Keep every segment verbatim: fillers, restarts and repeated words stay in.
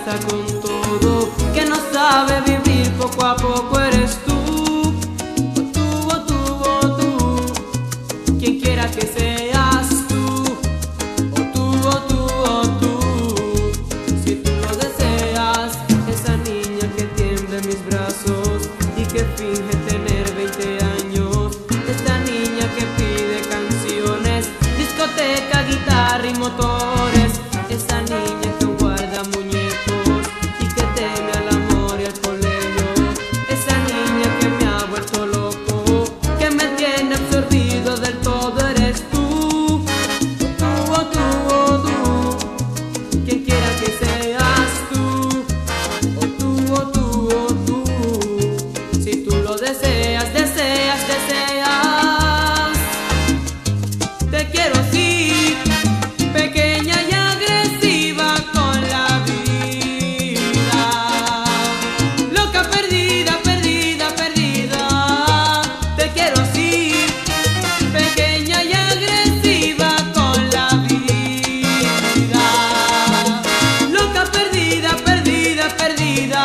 arrasa con todo, que no sabe vivir, poco a poco eres tú. O tú, o tú, o tú, quien quiera que seas tú. O tú, o tú, o tú, si tú lo deseas. Esa niña que tiembla en mis brazos y que finge tener veinte años. Esta niña que pide canciones, discoteca, guitarra y motores. Esa niña que guarda muñecos y que teme al amor y al colegio. Esa niña que me ha vuelto loco, que me tiene absorbido del todo, eres tú. O tú, o tú, o tú, quien quiera que seas tú. O tú, o tú, o tú, si tú lo deseas, deseas, deseas. Te quiero así, pequeña y agresiva con la vida, loca, perdida, perdida, perdida. Te quiero así, pequeña y agresiva con la vida, loca, perdida, perdida, perdida.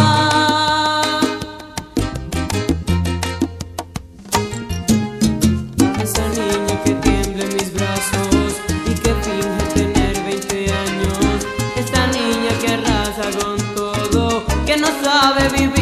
Esa niña que tiembla en mis brazos y que finge tener veinte años. Esta niña que arrasa con todo, que no sabe vivir.